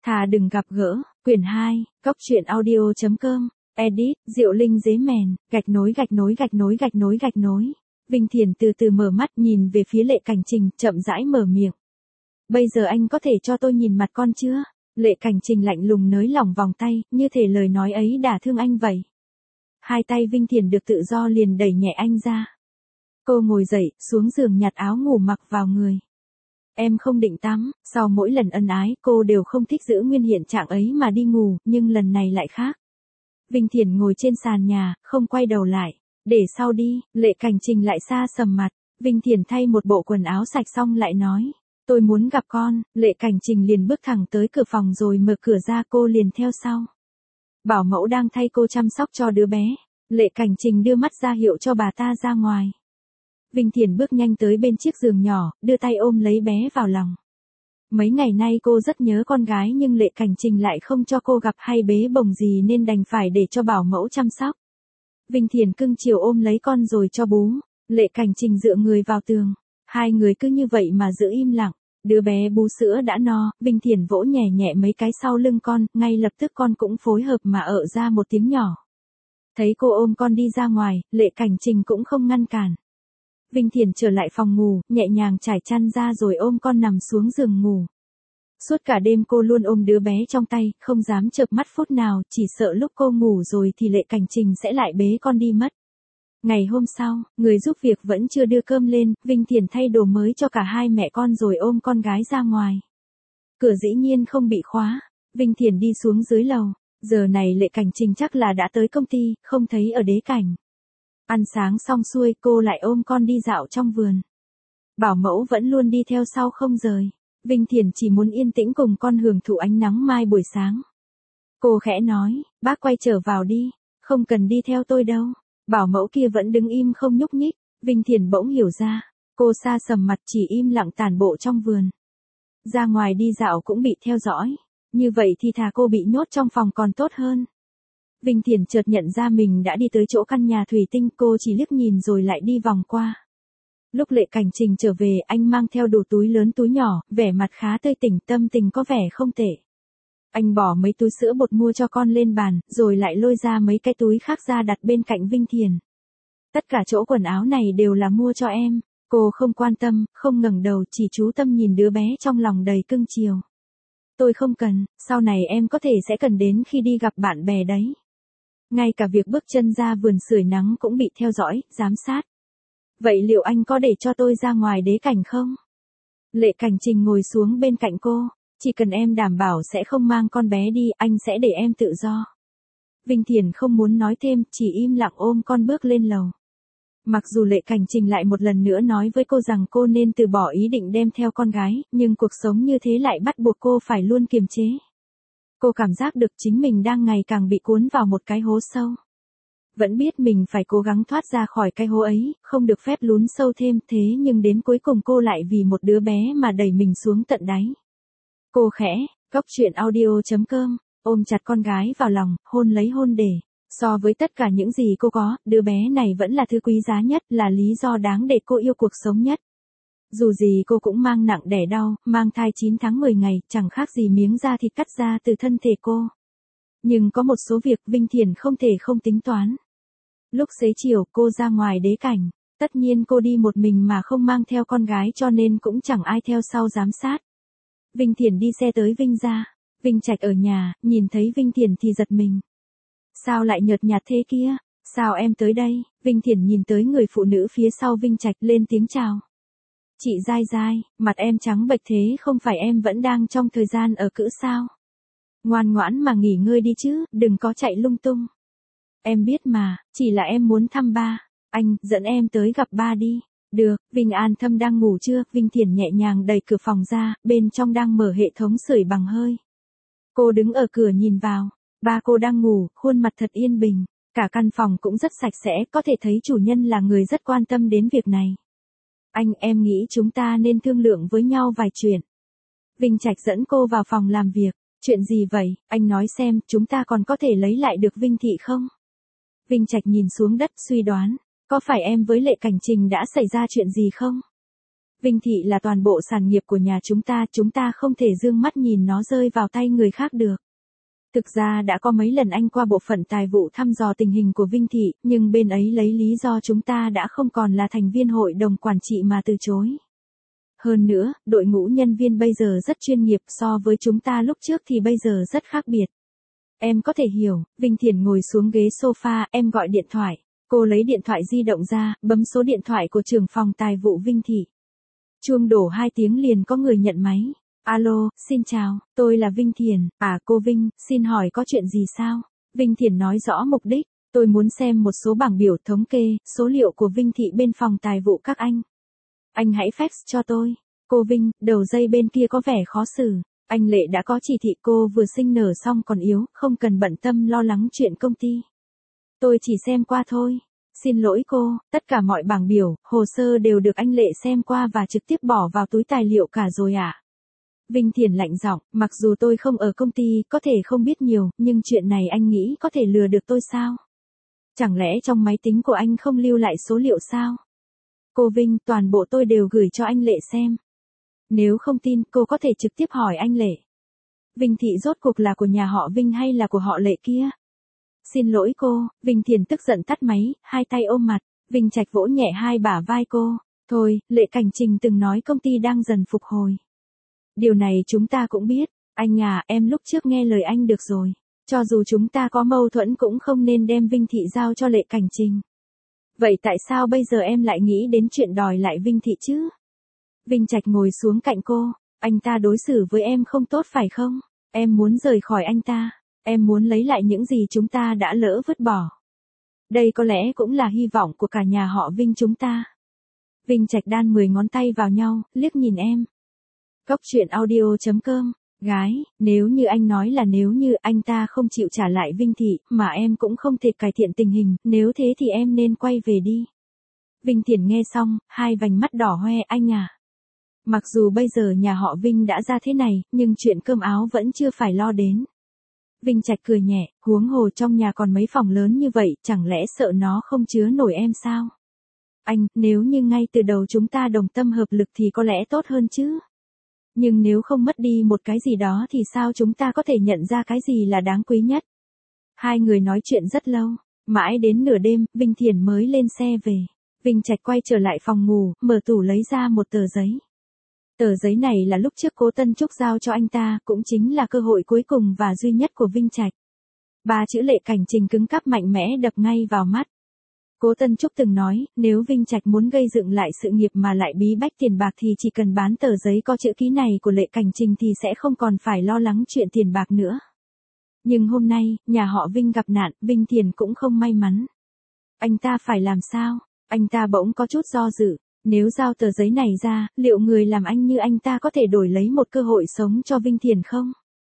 Thà đừng gặp gỡ, quyển 2, Cốc truyện audio.com, edit, Diệu Linh dế mèn, gạch nối. Vinh Thiền từ từ mở mắt nhìn về phía Lệ Cảnh Trình, chậm rãi mở miệng. Bây giờ anh có thể cho tôi nhìn mặt con chưa? Lệ Cảnh Trình lạnh lùng nới lỏng vòng tay, như thể lời nói ấy đả thương anh vậy. Hai tay Vinh Thiền được tự do liền đẩy nhẹ anh ra. Cô ngồi dậy, xuống giường nhặt áo ngủ mặc vào người. Em không định tắm, sau mỗi lần ân ái cô đều không thích giữ nguyên hiện trạng ấy mà đi ngủ, nhưng lần này lại khác. Vinh Thiền ngồi trên sàn nhà, không quay đầu lại. Để sau đi, Lệ Cảnh Trình lại xa sầm mặt. Vinh Thiền thay một bộ quần áo sạch xong lại nói. Tôi muốn gặp con. Lệ Cảnh Trình liền bước thẳng tới cửa phòng rồi mở cửa ra, cô liền theo sau. Bảo mẫu đang thay cô chăm sóc cho đứa bé. Lệ Cảnh Trình đưa mắt ra hiệu cho bà ta ra ngoài. Vinh Thiền bước nhanh tới bên chiếc giường nhỏ, đưa tay ôm lấy bé vào lòng. Mấy ngày nay cô rất nhớ con gái nhưng Lệ Cảnh Trình lại không cho cô gặp hay bế bồng gì nên đành phải để cho bảo mẫu chăm sóc. Vinh Thiền cưng chiều ôm lấy con rồi cho bú. Lệ Cảnh Trình dựa người vào tường. Hai người cứ như vậy mà giữ im lặng. Đứa bé bú sữa đã no, Vinh Thiền vỗ nhẹ nhẹ mấy cái sau lưng con, ngay lập tức con cũng phối hợp mà ợ ra một tiếng nhỏ. Thấy cô ôm con đi ra ngoài, Lệ Cảnh Trình cũng không ngăn cản. Vinh Thiền trở lại phòng ngủ, nhẹ nhàng trải chăn ra rồi ôm con nằm xuống giường ngủ. Suốt cả đêm cô luôn ôm đứa bé trong tay, không dám chợp mắt phút nào, chỉ sợ lúc cô ngủ rồi thì Lệ Cảnh Trình sẽ lại bế con đi mất. Ngày hôm sau, người giúp việc vẫn chưa đưa cơm lên, Vinh Thiền thay đồ mới cho cả hai mẹ con rồi ôm con gái ra ngoài. Cửa dĩ nhiên không bị khóa, Vinh Thiền đi xuống dưới lầu, giờ này Lệ Cảnh Trình chắc là đã tới công ty, không thấy ở Đế Cảnh. Ăn sáng xong xuôi cô lại ôm con đi dạo trong vườn. Bảo mẫu vẫn luôn đi theo sau không rời. Vinh Thiền chỉ muốn yên tĩnh cùng con hưởng thụ ánh nắng mai buổi sáng. Cô khẽ nói, bác quay trở vào đi, không cần đi theo tôi đâu. Bảo mẫu kia vẫn đứng im không nhúc nhích. Vinh Thiền bỗng hiểu ra, cô xa sầm mặt chỉ im lặng tản bộ trong vườn. Ra ngoài đi dạo cũng bị theo dõi, như vậy thì thà cô bị nhốt trong phòng còn tốt hơn. Vinh Thiền chợt nhận ra mình đã đi tới chỗ căn nhà thủy tinh, cô chỉ liếc nhìn rồi lại đi vòng qua. Lúc Lệ Cảnh Trình trở về, anh mang theo đồ túi lớn túi nhỏ, vẻ mặt khá tươi tỉnh, tâm tình có vẻ không tệ. Anh bỏ mấy túi sữa bột mua cho con lên bàn, rồi lại lôi ra mấy cái túi khác ra đặt bên cạnh Vinh Thiền. Tất cả chỗ quần áo này đều là mua cho em. Cô không quan tâm, không ngẩng đầu, chỉ chú tâm nhìn đứa bé trong lòng đầy cưng chiều. Tôi không cần, sau này em có thể sẽ cần đến khi đi gặp bạn bè đấy. Ngay cả việc bước chân ra vườn sưởi nắng cũng bị theo dõi, giám sát. Vậy liệu anh có để cho tôi ra ngoài Đế Cảnh không? Lệ Cảnh Trình ngồi xuống bên cạnh cô. Chỉ cần em đảm bảo sẽ không mang con bé đi, anh sẽ để em tự do. Vinh Thiền không muốn nói thêm, chỉ im lặng ôm con bước lên lầu. Mặc dù Lệ Cảnh Trình lại một lần nữa nói với cô rằng cô nên từ bỏ ý định đem theo con gái, nhưng cuộc sống như thế lại bắt buộc cô phải luôn kiềm chế. Cô cảm giác được chính mình đang ngày càng bị cuốn vào một cái hố sâu. Vẫn biết mình phải cố gắng thoát ra khỏi cái hố ấy, không được phép lún sâu thêm, thế nhưng đến cuối cùng cô lại vì một đứa bé mà đẩy mình xuống tận đáy. Cô khẽ, Cốc truyện audio.com, ôm chặt con gái vào lòng, hôn lấy hôn để. So với tất cả những gì cô có, đứa bé này vẫn là thứ quý giá nhất, là lý do đáng để cô yêu cuộc sống nhất. Dù gì cô cũng mang nặng đẻ đau, mang thai 9 tháng 10 ngày, chẳng khác gì miếng da thịt cắt ra từ thân thể cô. Nhưng có một số việc Vinh Thiền không thể không tính toán. Lúc xế chiều cô ra ngoài Đế Cảnh, tất nhiên cô đi một mình mà không mang theo con gái cho nên cũng chẳng ai theo sau giám sát. Vinh Thiền đi xe tới Vinh gia, Vinh Trạch ở nhà, nhìn thấy Vinh Thiền thì giật mình. Sao lại nhợt nhạt thế kia? Sao em tới đây? Vinh Thiền nhìn tới người phụ nữ phía sau Vinh Trạch lên tiếng chào. Chị Giai Giai, mặt em trắng bệch thế không phải em vẫn đang trong thời gian ở cữ sao? Ngoan ngoãn mà nghỉ ngơi đi chứ, đừng có chạy lung tung. Em biết mà, chỉ là em muốn thăm ba. Anh, dẫn em tới gặp ba đi. Được, Vinh An Thâm đang ngủ chưa? Vinh Thiền nhẹ nhàng đẩy cửa phòng ra, bên trong đang mở hệ thống sưởi bằng hơi. Cô đứng ở cửa nhìn vào, ba cô đang ngủ, khuôn mặt thật yên bình. Cả căn phòng cũng rất sạch sẽ, có thể thấy chủ nhân là người rất quan tâm đến việc này. Anh, em nghĩ chúng ta nên thương lượng với nhau vài chuyện. Vinh Trạch dẫn cô vào phòng làm việc. Chuyện gì vậy? Anh nói xem, chúng ta còn có thể lấy lại được Vinh Thị không? Vinh Trạch nhìn xuống đất suy đoán. Có phải em với Lệ Cảnh Trình đã xảy ra chuyện gì không? Vinh Thị là toàn bộ sản nghiệp của nhà chúng ta không thể dương mắt nhìn nó rơi vào tay người khác được. Thực ra đã có mấy lần anh qua bộ phận tài vụ thăm dò tình hình của Vinh Thị, nhưng bên ấy lấy lý do chúng ta đã không còn là thành viên hội đồng quản trị mà từ chối. Hơn nữa, đội ngũ nhân viên bây giờ rất chuyên nghiệp, so với chúng ta lúc trước thì bây giờ rất khác biệt. Em có thể hiểu. Vinh Thiển ngồi xuống ghế sofa, em gọi điện thoại. Cô lấy điện thoại di động ra, bấm số điện thoại của trưởng phòng tài vụ Vinh Thị. Chuông đổ 2 tiếng liền có người nhận máy. Alo, xin chào, tôi là Vinh Thiển. À cô Vinh, xin hỏi có chuyện gì sao? Vinh Thiển nói rõ mục đích. Tôi muốn xem một số bảng biểu thống kê, số liệu của Vinh Thị bên phòng tài vụ các anh. Anh hãy fax cho tôi. Cô Vinh, đầu dây bên kia có vẻ khó xử. Anh Lệ đã có chỉ thị, cô vừa sinh nở xong còn yếu, không cần bận tâm lo lắng chuyện công ty. Tôi chỉ xem qua thôi. Xin lỗi cô, tất cả mọi bảng biểu, hồ sơ đều được anh Lệ xem qua và trực tiếp bỏ vào túi tài liệu cả rồi ạ. Vinh Thiển lạnh giọng, mặc dù tôi không ở công ty, có thể không biết nhiều, nhưng chuyện này anh nghĩ có thể lừa được tôi sao? Chẳng lẽ trong máy tính của anh không lưu lại số liệu sao? Cô Vinh, toàn bộ tôi đều gửi cho anh Lệ xem. Nếu không tin, cô có thể trực tiếp hỏi anh Lệ. Vinh Thị rốt cuộc là của nhà họ Vinh hay là của họ Lệ kia? Xin lỗi cô. Vinh Thiển tức giận tắt máy, hai tay ôm mặt. Vinh Trạch vỗ nhẹ hai bả vai cô. Thôi, Lệ Cảnh Trình từng nói công ty đang dần phục hồi. Điều này chúng ta cũng biết. Anh à, em lúc trước nghe lời anh được rồi. Cho dù chúng ta có mâu thuẫn cũng không nên đem Vinh Thị giao cho Lệ Cảnh Trình. Vậy tại sao bây giờ em lại nghĩ đến chuyện đòi lại Vinh Thị chứ? Vinh Trạch ngồi xuống cạnh cô. Anh ta đối xử với em không tốt phải không? Em muốn rời khỏi anh ta. Em muốn lấy lại những gì chúng ta đã lỡ vứt bỏ. Đây có lẽ cũng là hy vọng của cả nhà họ Vinh chúng ta. Vinh Trạch đan 10 ngón tay vào nhau, liếc nhìn em. Cốc truyện audio.com. Gái, nếu như anh nói là nếu như anh ta không chịu trả lại Vinh Thị, mà em cũng không thể cải thiện tình hình, nếu thế thì em nên quay về đi. Vinh Thiển nghe xong, hai vành mắt đỏ hoe, anh à. Mặc dù bây giờ nhà họ Vinh đã ra thế này, nhưng chuyện cơm áo vẫn chưa phải lo đến. Vinh Trạch cười nhẹ, huống hồ trong nhà còn mấy phòng lớn như vậy, chẳng lẽ sợ nó không chứa nổi em sao? Anh, nếu như ngay từ đầu chúng ta đồng tâm hợp lực thì có lẽ tốt hơn chứ. Nhưng nếu không mất đi một cái gì đó thì sao chúng ta có thể nhận ra cái gì là đáng quý nhất? Hai người nói chuyện rất lâu, mãi đến nửa đêm, Vinh Thiển mới lên xe về. Vinh Trạch quay trở lại phòng ngủ, mở tủ lấy ra một tờ giấy. Tờ giấy này là lúc trước Cố Tân Trúc giao cho anh ta, cũng chính là cơ hội cuối cùng và duy nhất của Vinh Trạch. 3 chữ Lệ Cảnh Trình cứng cáp mạnh mẽ đập ngay vào mắt. Cố Tân Trúc từng nói, nếu Vinh Trạch muốn gây dựng lại sự nghiệp mà lại bí bách tiền bạc thì chỉ cần bán tờ giấy có chữ ký này của Lệ Cảnh Trình thì sẽ không còn phải lo lắng chuyện tiền bạc nữa. Nhưng hôm nay, nhà họ Vinh gặp nạn, Vinh Thiển cũng không may mắn. Anh ta phải làm sao? Anh ta bỗng có chút do dự. Nếu giao tờ giấy này ra, liệu người làm anh như anh ta có thể đổi lấy một cơ hội sống cho Vinh Thiển không?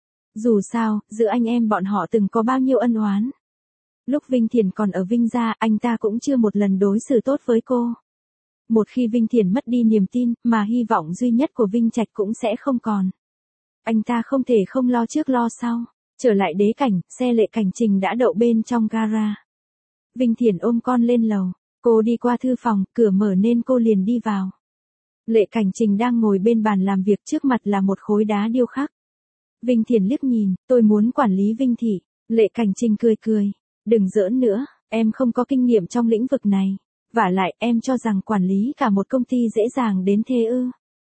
Dù sao, giữa anh em bọn họ từng có bao nhiêu ân oán. Lúc Vinh Thiển còn ở Vinh gia, anh ta cũng chưa một lần đối xử tốt với cô. Một khi Vinh Thiển mất đi niềm tin, mà hy vọng duy nhất của Vinh Trạch cũng sẽ không còn. Anh ta không thể không lo trước lo sau. Trở lại đế cảnh, xe Lệ Cảnh Trình đã đậu bên trong gara. Vinh Thiển ôm con lên lầu. Cô đi qua thư phòng, cửa mở nên cô liền đi vào. Lệ Cảnh Trình đang ngồi bên bàn làm việc, trước mặt là một khối đá điêu khắc. Vinh Thiển liếc nhìn, tôi muốn quản lý Vinh Thị. Lệ Cảnh Trình cười cười. Đừng giỡn nữa, em không có kinh nghiệm trong lĩnh vực này. Vả lại, em cho rằng quản lý cả một công ty dễ dàng đến thế ư?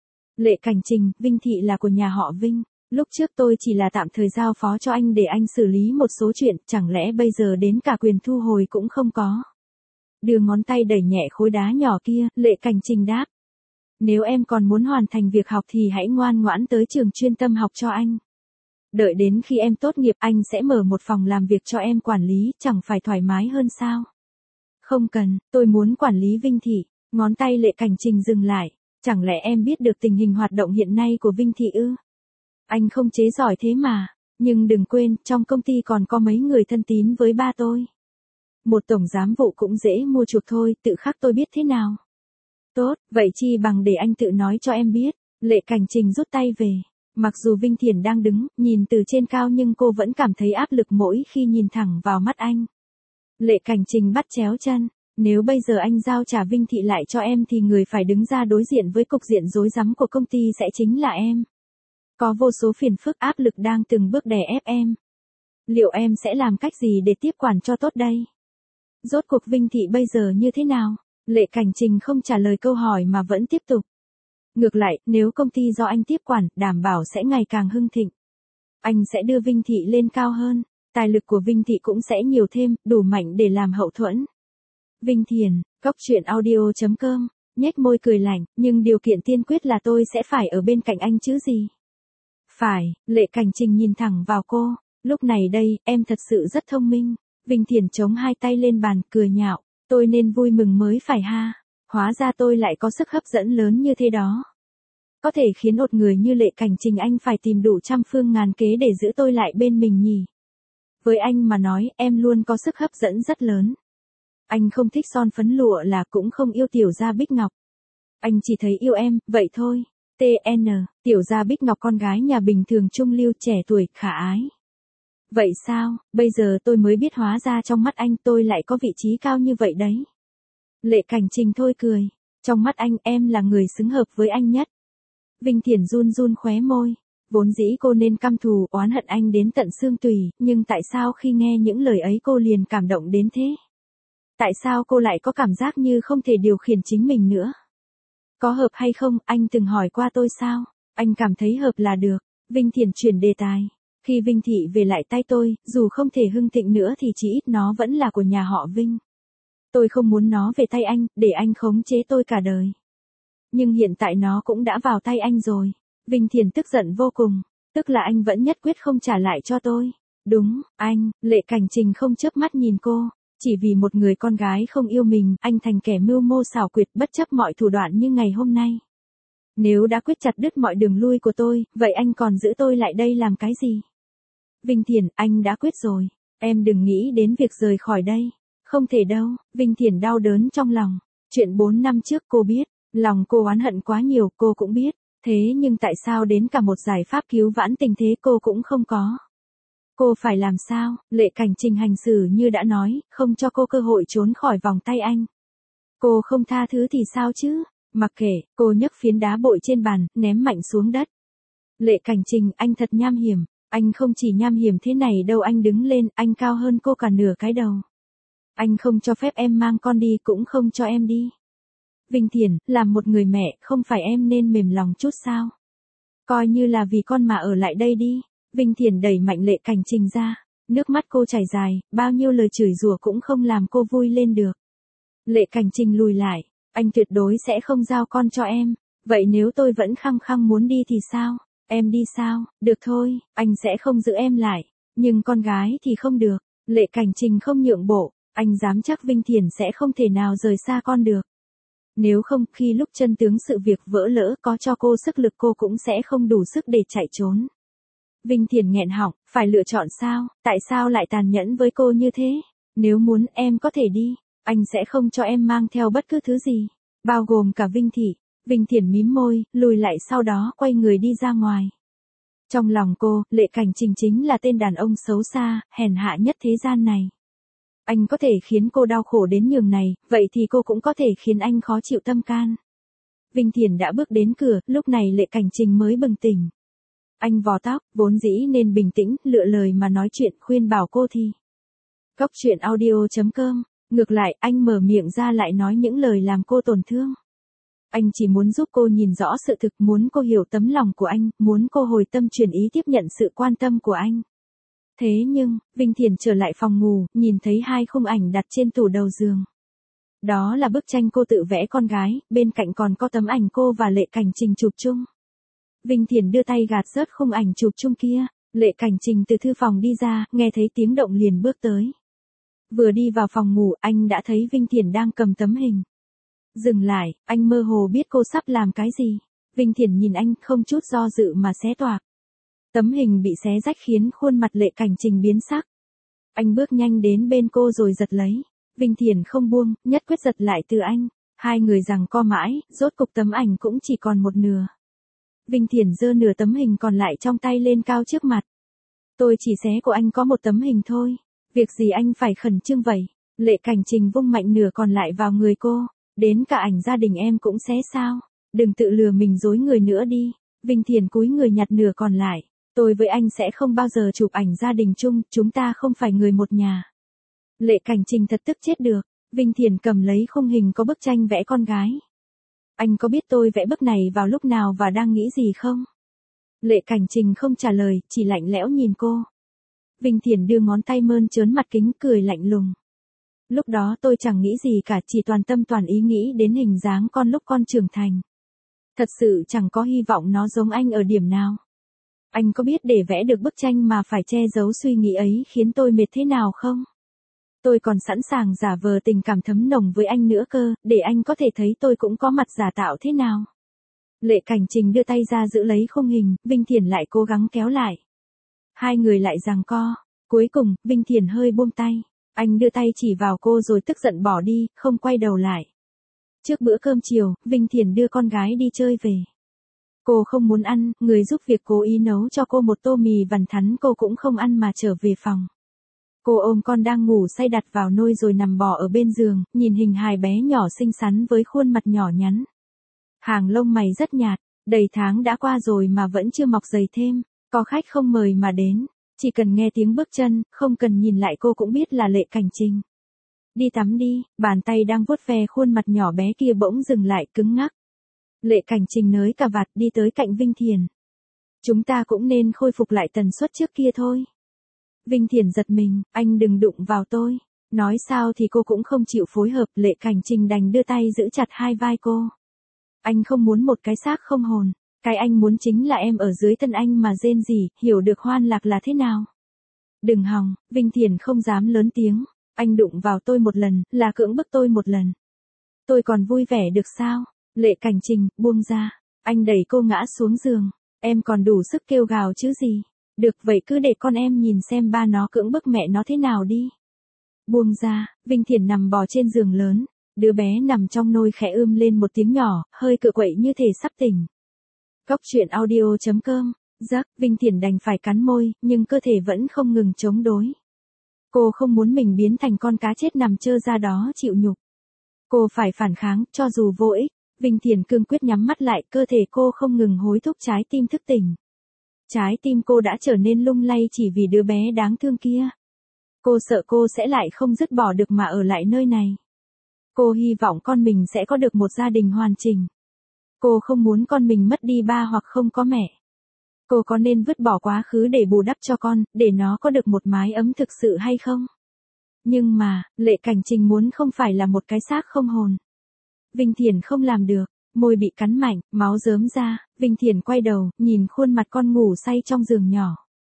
Lệ Cảnh Trình, Vinh Thị là của nhà họ Vinh. Lúc trước tôi chỉ là tạm thời giao phó cho anh để anh xử lý một số chuyện, chẳng lẽ bây giờ đến cả quyền thu hồi cũng không có? Đưa ngón tay đẩy nhẹ khối đá nhỏ kia, Lệ Cảnh Trình đáp. Nếu em còn muốn hoàn thành việc học thì hãy ngoan ngoãn tới trường chuyên tâm học cho anh. Đợi đến khi em tốt nghiệp anh sẽ mở một phòng làm việc cho em quản lý, chẳng phải thoải mái hơn sao? Không cần, tôi muốn quản lý Vinh Thị. Ngón tay Lệ Cảnh Trình dừng lại. Chẳng lẽ em biết được tình hình hoạt động hiện nay của Vinh Thị ư? Anh không chế giỏi thế mà. Nhưng đừng quên, trong công ty còn có mấy người thân tín với ba tôi. Một tổng giám vụ cũng dễ mua chuộc thôi, tự khắc tôi biết thế nào. Tốt, vậy chi bằng để anh tự nói cho em biết. Lệ Cảnh Trình rút tay về. Mặc dù Vinh Thiển đang đứng, nhìn từ trên cao nhưng cô vẫn cảm thấy áp lực mỗi khi nhìn thẳng vào mắt anh. Lệ Cảnh Trình bắt chéo chân. Nếu bây giờ anh giao trả Vinh Thị lại cho em thì người phải đứng ra đối diện với cục diện rối rắm của công ty sẽ chính là em. Có vô số phiền phức áp lực đang từng bước đè ép em. Liệu em sẽ làm cách gì để tiếp quản cho tốt đây? Rốt cuộc Vinh Thị bây giờ như thế nào? Lệ Cảnh Trình không trả lời câu hỏi mà vẫn tiếp tục. Ngược lại, nếu công ty do anh tiếp quản, đảm bảo sẽ ngày càng hưng thịnh. Anh sẽ đưa Vinh Thị lên cao hơn, tài lực của Vinh Thị cũng sẽ nhiều thêm, đủ mạnh để làm hậu thuẫn. Vinh Thiền, coctruyện.audio.com, nhếch môi cười lạnh, nhưng điều kiện tiên quyết là tôi sẽ phải ở bên cạnh anh chứ gì. Phải, Lệ Cảnh Trình nhìn thẳng vào cô, lúc này đây, em thật sự rất thông minh. Vinh Thiền chống hai tay lên bàn, cười nhạo, tôi nên vui mừng mới phải ha, hóa ra tôi lại có sức hấp dẫn lớn như thế đó. Có thể khiến một người như Lệ Cảnh Trình anh phải tìm đủ trăm phương ngàn kế để giữ tôi lại bên mình nhỉ. Với anh mà nói, em luôn có sức hấp dẫn rất lớn. Anh không thích son phấn lụa là cũng không yêu Tiểu Gia Bích Ngọc. Anh chỉ thấy yêu em, vậy thôi. TN, Tiểu Gia Bích Ngọc con gái nhà bình thường trung lưu trẻ tuổi, khả ái. Vậy sao, bây giờ tôi mới biết hóa ra trong mắt anh tôi lại có vị trí cao như vậy đấy. Lệ Cảnh Trình thôi cười, trong mắt anh em là người xứng hợp với anh nhất. Vinh Thiền run run khóe môi, vốn dĩ cô nên căm thù oán hận anh đến tận xương tủy, nhưng tại sao khi nghe những lời ấy cô liền cảm động đến thế? Tại sao cô lại có cảm giác như không thể điều khiển chính mình nữa? Có hợp hay không, anh từng hỏi qua tôi sao? Anh cảm thấy hợp là được. Vinh Thiền chuyển đề tài. Khi Vinh Thị về lại tay tôi, dù không thể hưng thịnh nữa thì chỉ ít nó vẫn là của nhà họ Vinh. Tôi không muốn nó về tay anh, để anh khống chế tôi cả đời. Nhưng hiện tại nó cũng đã vào tay anh rồi. Vinh Thiền tức giận vô cùng. Tức là anh vẫn nhất quyết không trả lại cho tôi. Đúng, anh, Lệ Cảnh Trình không chớp mắt nhìn cô. Chỉ vì một người con gái không yêu mình, anh thành kẻ mưu mô xảo quyệt bất chấp mọi thủ đoạn như ngày hôm nay. Nếu đã quyết chặt đứt mọi đường lui của tôi, vậy anh còn giữ tôi lại đây làm cái gì? Vinh Thiền, anh đã quyết rồi. Em đừng nghĩ đến việc rời khỏi đây. Không thể đâu, Vinh Thiền đau đớn trong lòng. Chuyện 4 năm trước cô biết, lòng cô oán hận quá nhiều, cô cũng biết. Thế nhưng tại sao đến cả một giải pháp cứu vãn tình thế cô cũng không có? Cô phải làm sao? Lệ Cảnh Trình hành xử như đã nói, không cho cô cơ hội trốn khỏi vòng tay anh. Cô không tha thứ thì sao chứ? Mặc kệ, cô nhấc phiến đá bội trên bàn, ném mạnh xuống đất. Lệ Cảnh Trình, anh thật nham hiểm. Anh không chỉ nham hiểm thế này đâu, anh đứng lên, anh cao hơn cô cả nửa cái đầu. Anh không cho phép em mang con đi, cũng không cho em đi. Vinh Thiền, làm một người mẹ, không phải em nên mềm lòng chút sao? Coi như là vì con mà ở lại đây đi. Vinh Thiền đẩy mạnh Lệ Cảnh Trình ra. Nước mắt cô chảy dài, bao nhiêu lời chửi rủa cũng không làm cô vui lên được. Lệ Cảnh Trình lùi lại. Anh tuyệt đối sẽ không giao con cho em. Vậy nếu tôi vẫn khăng khăng muốn đi thì sao? Em đi sao? Được thôi, anh sẽ không giữ em lại. Nhưng con gái thì không được. Lệ Cảnh Trình không nhượng bộ. Anh dám chắc Vinh Thiền sẽ không thể nào rời xa con được. Nếu không, khi lúc chân tướng sự việc vỡ lỡ có cho cô sức lực cô cũng sẽ không đủ sức để chạy trốn. Vinh Thiền nghẹn họng, phải lựa chọn sao? Tại sao lại tàn nhẫn với cô như thế? Nếu muốn em có thể đi. Anh sẽ không cho em mang theo bất cứ thứ gì. Bao gồm cả Vinh Thị. Vinh Thiền mím môi, lùi lại sau đó quay người đi ra ngoài. Trong lòng cô, Lệ Cảnh Trình chính là tên đàn ông xấu xa, hèn hạ nhất thế gian này. Anh có thể khiến cô đau khổ đến nhường này, vậy thì cô cũng có thể khiến anh khó chịu tâm can. Vinh Thiền đã bước đến cửa, lúc này Lệ Cảnh Trình mới bừng tỉnh. Anh vò tóc, vốn dĩ nên bình tĩnh, lựa lời mà nói chuyện, khuyên bảo cô thì. Coctruyện.audio.com, ngược lại, anh mở miệng ra lại nói những lời làm cô tổn thương. Anh chỉ muốn giúp cô nhìn rõ sự thực, muốn cô hiểu tấm lòng của anh, muốn cô hồi tâm chuyển ý tiếp nhận sự quan tâm của anh. Thế nhưng, Vinh Thiền trở lại phòng ngủ, nhìn thấy hai khung ảnh đặt trên tủ đầu giường. Đó là bức tranh cô tự vẽ con gái, bên cạnh còn có tấm ảnh cô và Lệ Cảnh Trình chụp chung. Vinh Thiền đưa tay gạt rớt khung ảnh chụp chung kia, Lệ Cảnh Trình từ thư phòng đi ra, nghe thấy tiếng động liền bước tới. Vừa đi vào phòng ngủ, anh đã thấy Vinh Thiền đang cầm tấm hình. Dừng lại, anh mơ hồ biết cô sắp làm cái gì. Vinh Thiền nhìn anh, không chút do dự mà xé toạc. Tấm hình bị xé rách khiến khuôn mặt Lệ Cảnh Trình biến sắc. Anh bước nhanh đến bên cô rồi giật lấy. Vinh Thiền không buông, nhất quyết giật lại từ anh. Hai người giằng co mãi, rốt cục tấm ảnh cũng chỉ còn một nửa. Vinh Thiền giơ nửa tấm hình còn lại trong tay lên cao trước mặt. Tôi chỉ xé của anh có một tấm hình thôi. Việc gì anh phải khẩn trương vậy? Lệ Cảnh Trình vung mạnh nửa còn lại vào người cô. Đến cả ảnh gia đình em cũng xé sao? Đừng tự lừa mình dối người nữa đi. Vinh Thiền cúi người nhặt nửa còn lại. Tôi với anh sẽ không bao giờ chụp ảnh gia đình chung, chúng ta không phải người một nhà. Lệ Cảnh Trình thật tức chết được. Vinh Thiền cầm lấy khung hình có bức tranh vẽ con gái. Anh có biết tôi vẽ bức này vào lúc nào và đang nghĩ gì không? Lệ Cảnh Trình không trả lời, chỉ lạnh lẽo nhìn cô. Vinh Thiền đưa ngón tay mơn trớn mặt kính cười lạnh lùng. Lúc đó tôi chẳng nghĩ gì cả, chỉ toàn tâm toàn ý nghĩ đến hình dáng con lúc con trưởng thành. Thật sự chẳng có hy vọng nó giống anh ở điểm nào. Anh có biết để vẽ được bức tranh mà phải che giấu suy nghĩ ấy khiến tôi mệt thế nào không? Tôi còn sẵn sàng giả vờ tình cảm thấm nồng với anh nữa cơ, để anh có thể thấy tôi cũng có mặt giả tạo thế nào. Lệ Cảnh Trình đưa tay ra giữ lấy khung hình, Vinh Thiền lại cố gắng kéo lại. Hai người lại giằng co. Cuối cùng, Vinh Thiền hơi buông tay. Anh đưa tay chỉ vào cô rồi tức giận bỏ đi, không quay đầu lại. Trước bữa cơm chiều, Vinh Thiền đưa con gái đi chơi về. Cô không muốn ăn, người giúp việc cố ý nấu cho cô một tô mì vằn thắn cô cũng không ăn mà trở về phòng. Cô ôm con đang ngủ say đặt vào nôi rồi nằm bò ở bên giường, nhìn hình hài bé nhỏ xinh xắn với khuôn mặt nhỏ nhắn. Hàng lông mày rất nhạt, đầy tháng đã qua rồi mà vẫn chưa mọc dày thêm, có khách không mời mà đến, chỉ cần nghe tiếng bước chân, không cần nhìn lại cô cũng biết là Lệ Cảnh Trình. Đi tắm đi, bàn tay đang vuốt ve khuôn mặt nhỏ bé kia bỗng dừng lại cứng ngắc. Lệ Cảnh Trình nới cà vạt đi tới cạnh Vinh Thiền. Chúng ta cũng nên khôi phục lại tần suất trước kia thôi. Vinh Thiền giật mình, anh đừng đụng vào tôi. Nói sao thì cô cũng không chịu phối hợp, Lệ Cảnh Trình đành đưa tay giữ chặt hai vai cô. Anh không muốn một cái xác không hồn. Cái anh muốn chính là em ở dưới thân anh mà rên rỉ, hiểu được hoan lạc là thế nào. Đừng hòng, Vinh Thiền không dám lớn tiếng. Anh đụng vào tôi một lần, là cưỡng bức tôi một lần. Tôi còn vui vẻ được sao? Lệ Cảnh Trình, buông ra. Anh đẩy cô ngã xuống giường. Em còn đủ sức kêu gào chứ gì. Được vậy cứ để con em nhìn xem ba nó cưỡng bức mẹ nó thế nào đi. Buông ra, Vinh Thiền nằm bò trên giường lớn. Đứa bé nằm trong nôi khẽ lên một tiếng nhỏ, hơi cựa quậy như thể sắp tỉnh. Cóc truyện audio.com. Giấc, Vinh Thiền đành phải cắn môi, nhưng cơ thể vẫn không ngừng chống đối. Cô không muốn mình biến thành con cá chết nằm trơ ra đó chịu nhục. Cô phải phản kháng, cho dù vô ích. Vinh Thiền cương quyết nhắm mắt lại, cơ thể cô không ngừng hối thúc trái tim thức tỉnh. Trái tim cô đã trở nên lung lay chỉ vì đứa bé đáng thương kia. Cô sợ cô sẽ lại không dứt bỏ được mà ở lại nơi này. Cô hy vọng con mình sẽ có được một gia đình hoàn chỉnh. Cô không muốn con mình mất đi ba hoặc không có mẹ. Cô có nên vứt bỏ quá khứ để bù đắp cho con, để nó có được một mái ấm thực sự hay không? Nhưng mà, Lệ Cảnh Trình muốn không phải là một cái xác không hồn. Vinh Thiền không làm được, môi bị cắn mạnh, máu rớm ra, Vinh Thiền quay đầu, nhìn khuôn mặt con ngủ say trong giường nhỏ.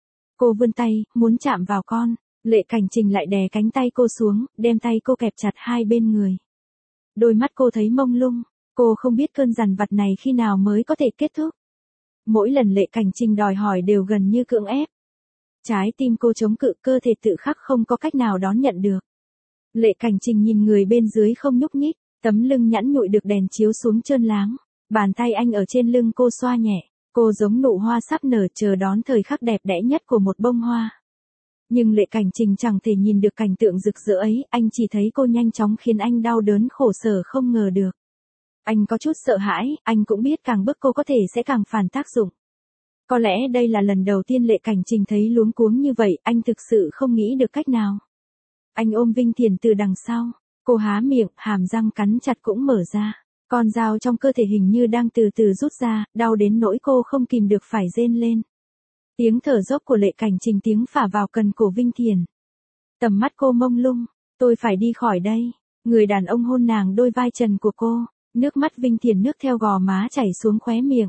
Cô vươn tay, muốn chạm vào con, Lệ Cảnh Trình lại đè cánh tay cô xuống, đem tay cô kẹp chặt hai bên người. Đôi mắt cô thấy mông lung, cô không biết cơn dằn vặt này khi nào mới có thể kết thúc. Mỗi lần Lệ Cảnh Trình đòi hỏi đều gần như cưỡng ép. Trái tim cô chống cự, cơ thể tự khắc không có cách nào đón nhận được. Lệ Cảnh Trình nhìn người bên dưới không nhúc nhích, tấm lưng nhẵn nhụi được đèn chiếu xuống trơn láng. Bàn tay anh ở trên lưng cô xoa nhẹ, cô giống nụ hoa sắp nở chờ đón thời khắc đẹp đẽ nhất của một bông hoa. Nhưng Lệ Cảnh Trình chẳng thể nhìn được cảnh tượng rực rỡ ấy, anh chỉ thấy cô nhanh chóng khiến anh đau đớn khổ sở không ngờ được. Anh có chút sợ hãi, anh cũng biết càng bức cô có thể sẽ càng phản tác dụng. Có lẽ đây là lần đầu tiên Lệ Cảnh Trình thấy luống cuống như vậy, anh thực sự không nghĩ được cách nào. Anh ôm Vinh Thiền từ đằng sau, cô há miệng, hàm răng cắn chặt cũng mở ra. Con dao trong cơ thể hình như đang từ từ rút ra, đau đến nỗi cô không kìm được phải rên lên. Tiếng thở dốc của Lệ Cảnh Trình tiếng phả vào cần cổ Vinh Thiền. Tầm mắt cô mông lung, tôi phải đi khỏi đây. Người đàn ông hôn nàng đôi vai trần của cô, nước mắt Vinh Thiền nước theo gò má chảy xuống khóe miệng.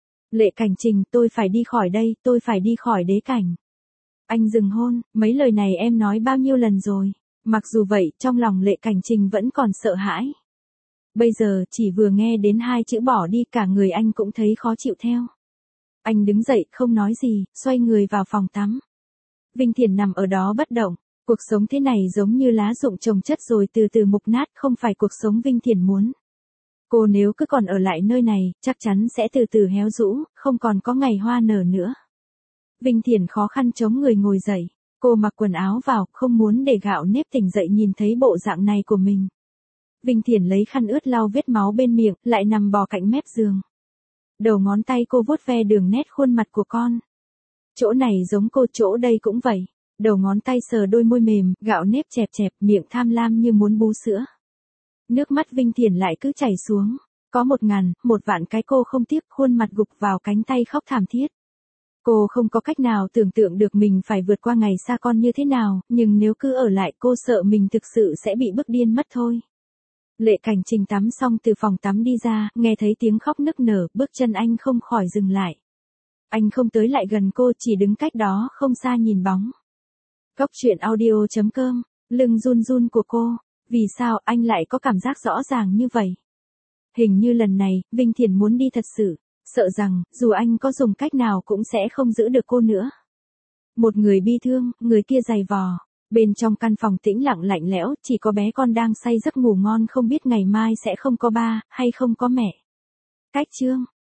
Lệ Cảnh Trình, tôi phải đi khỏi đây, tôi phải đi khỏi đế cảnh. Anh dừng hôn, mấy lời này em nói bao nhiêu lần rồi. Mặc dù vậy, trong lòng Lệ Cảnh Trình vẫn còn sợ hãi. Bây giờ, chỉ vừa nghe đến hai chữ bỏ đi cả người anh cũng thấy khó chịu theo. Anh đứng dậy, không nói gì, xoay người vào phòng tắm. Vinh Thiền nằm ở đó bất động. Cuộc sống thế này giống như lá rụng chồng chất rồi từ từ mục nát, không phải cuộc sống Vinh Thiền muốn. Cô nếu cứ còn ở lại nơi này, chắc chắn sẽ từ từ héo rũ, không còn có ngày hoa nở nữa. Vinh Thiền khó khăn chống người ngồi dậy. Cô mặc quần áo vào, không muốn để Gạo Nếp tỉnh dậy nhìn thấy bộ dạng này của mình. Vinh Thiển lấy khăn ướt lau vết máu bên miệng, lại nằm bò cạnh mép giường. Đầu ngón tay cô vuốt ve đường nét khuôn mặt của con. Chỗ này giống cô, chỗ đây cũng vậy. Đầu ngón tay sờ đôi môi mềm, Gạo Nếp chẹp chẹp, miệng tham lam như muốn bú sữa. Nước mắt Vinh Thiển lại cứ chảy xuống. Có 1.000, 1.000.000 cái cô không tiếc, khuôn mặt gục vào cánh tay khóc thảm thiết. Cô không có cách nào tưởng tượng được mình phải vượt qua ngày xa con như thế nào, nhưng nếu cứ ở lại cô sợ mình thực sự sẽ bị bức điên mất thôi. Lệ Cảnh Trình tắm xong từ phòng tắm đi ra, nghe thấy tiếng khóc nức nở, bước chân anh không khỏi dừng lại. Anh không tới lại gần cô, chỉ đứng cách đó không xa nhìn bóng. Cốc truyện audio.com, lưng run run của cô, vì sao anh lại có cảm giác rõ ràng như vậy? Hình như lần này, Vinh Thiển muốn đi thật sự, sợ rằng, dù anh có dùng cách nào cũng sẽ không giữ được cô nữa. Một người bi thương, người kia dày vò. Bên trong căn phòng tĩnh lặng lạnh lẽo, chỉ có bé con đang say giấc ngủ ngon không biết ngày mai sẽ không có ba, hay không có mẹ. Cách chương